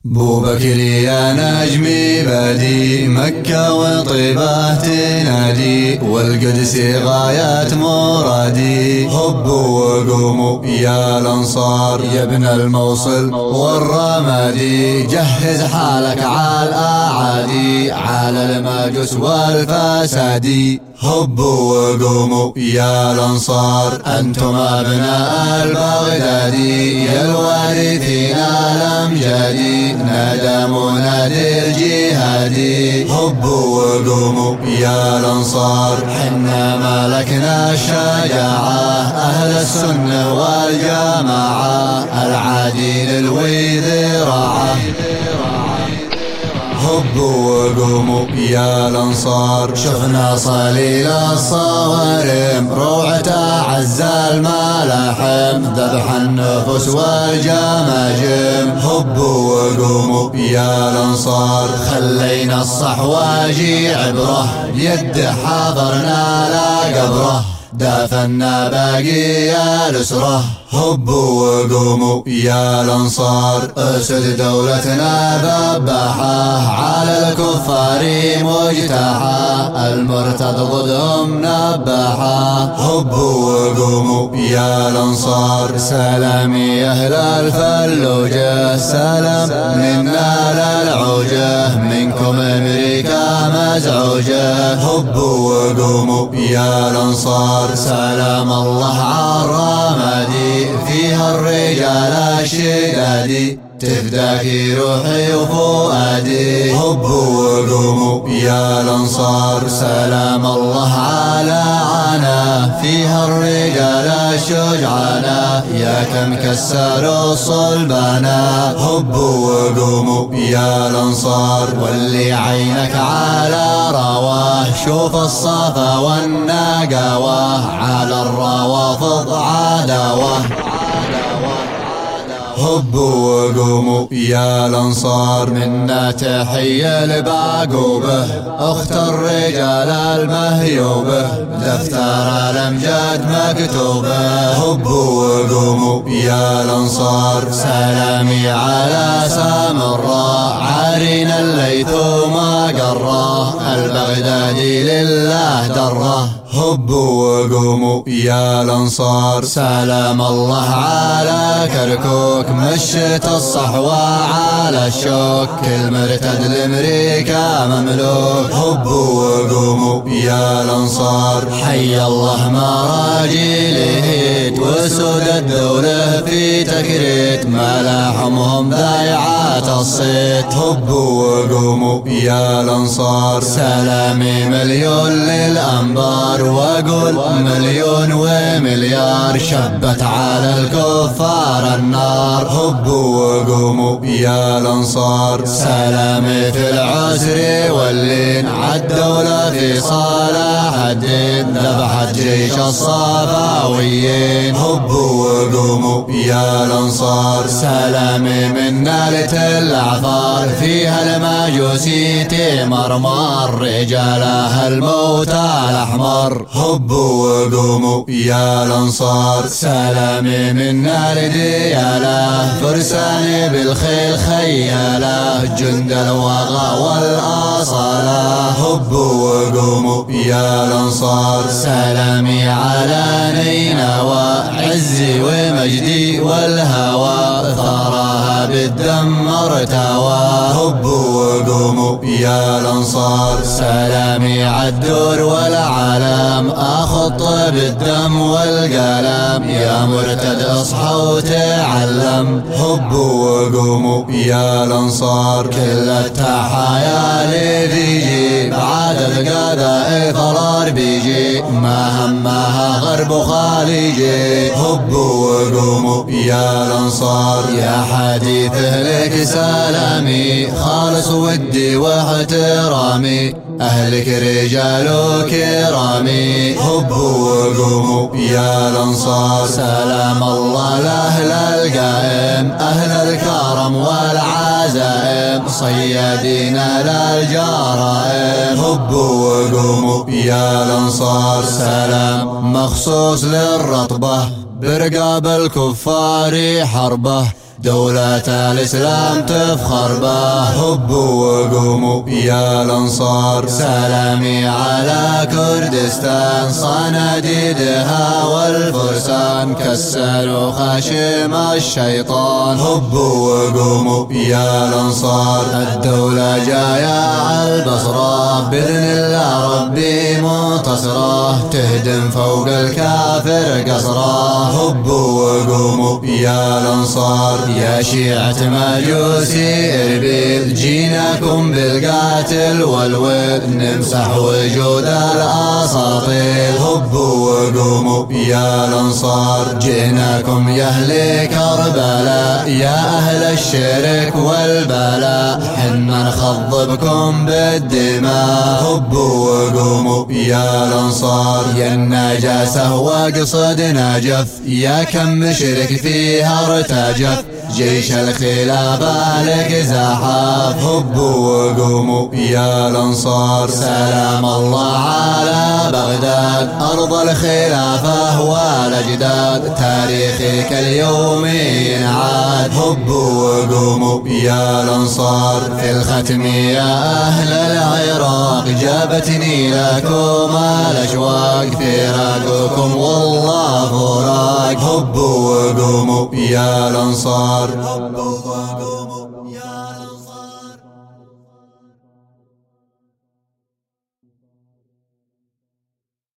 بو بكر يا نجمي بادي مكة وطيبة تنادي والقدس غاية مرادي هبوا وقوموا يا الأنصار يا ابن الموصل والرمادي جهز حالك على الأعادي على المجوس والفسادي هبوا وقوموا يا الأنصار أنتم أبناء البغدادي يا الوارثين الأمجادي نادى منادي الجهادي هبوا وقوموا يا الأنصار حنا ملكنا الشجاعة أهل السنة والجماعة العادي للوي ذراعه هبوا وقوموا يا الأنصار شفنا صليل الصوارم روعة أعز الملاحم ذبح النفوس والجماجم هبوا وقوموا يا الأنصار خلينا الصحواجي عبره يد حضرنا لا قبره دافنا باقي الأسرة هبوا وقوموا يا الأنصار أسد دولتنا ذبحه على الكفار مجتاحه المرتد ضدهم نبحه هبوا وقوموا يا الأنصار سلامي أهل الفلوجة سلام منا للعوجة منكم أمريكا مزعوجة هبوا وقوموا يا الأنصار سلام الله على الرمادي فيها الرجال الشدادي تفداك روحي وفؤادي هبوا وقوموا يا الأنصار سلام الله على عنا فيها الرجال الشجعانا يا كم كسروا صلبانا هبوا وقوموا يا الأنصار واللي عينك على رواه شوف الصفا والنقاوة على الروافض عداوة هبوا وقوموا يا الأنصار منا تحية لبعقوبه أخت الرجال المهيوبة دفتر الأمجاد مكتوبة هبوا وقوموا يا الأنصار سلامي على سامراء عارين الليث ما قره البغدادي لله دره هبوا وقوموا يا الأنصار سلام الله على كركوك مشت الصحوة على الشوك كل مرتد لأمريكا مملوك هبوا وقوموا يا الأنصار حي الله مراجيليت وسود الدولة في تكريت ملاحمهم ذايعات الصيت هبوا وقوموا يا الأنصار سلامي مليون للأنبار واقول مليون ومليار شبت على الكفار النار هبوا وقوموا يا الأنصار سلامي في العسر واللين عالدولة في صالح الدين ذبحت جيش الصفاويين هبوا وقوموا يا الأنصار سلامي من نالة الأعفار فيها المجوسي تمرمر رجالها الموتى الأحمر هبوا وقوموا يا الأنصار سلامي منا لدياله فرساني بالخيل خياله جند الوغى والأصالة هبوا وقوموا يا الأنصار سلامي على نينوى عزي ومجدي والهوى ثراها بالدم ارتوى هبوا وقوموا يا الأنصار سلامي عالدور والعالم أخط بالدم والقلم يا مرتد اصحى وتعلم هبوا وقوموا يا الأنصار كل التحايا لذيجي بعد القذائف الغرب يجي ما همها غرب وخليجي هبوا وقوموا يا الأنصار يا حديثه لك سلامي خالص ودي واحترامي أهلك رجال كرامي هبوا وقوموا يا الأنصار سلام الله لأهل القائم أهل الكرم والعزائم صيادين للجرائم هبوا وقوموا يا الأنصار سلام مخصوص للرطبة برقاب الكفار حربه دولة الإسلام تفخر به. هبوا وقوموا يا الأنصار، سلامي على كردستان، صناديدها والفرسان كسروا خشم الشيطان. هبوا وقوموا يا الأنصار، الدولة جاية عالبصرة، بإذن الله ربي منتصرة، تهدم فوق الكافر قصره. هبوا وقوموا يا الأنصار، يا شيعة مجوسي إربيل، جيناكم بالقاتل والويل، نمسح وجود الأساطيل. هبوا وقوموا يا الأنصار، جئناكم يا أهل كربلاء، يا أهل الشرك والبلاء، حنا نخضبكم بالدماء. هبوا وقوموا يا الأنصار، يا النجاسة وقصد نجف، يا كم مشرك فيها ارتجف، جيش الخلافة لك زحف. هبوا وقوموا يا الأنصار، سلام الله على بغداد، أرض الخلافة والأجداد، تاريخك اليوم ينعاد. هبوا وقوموا يا الأنصار، في الختم يا أهل العراق، جابتني لكم الأشواق، فراقكم والله فراق. هبوا وقوموا يا الأنصار.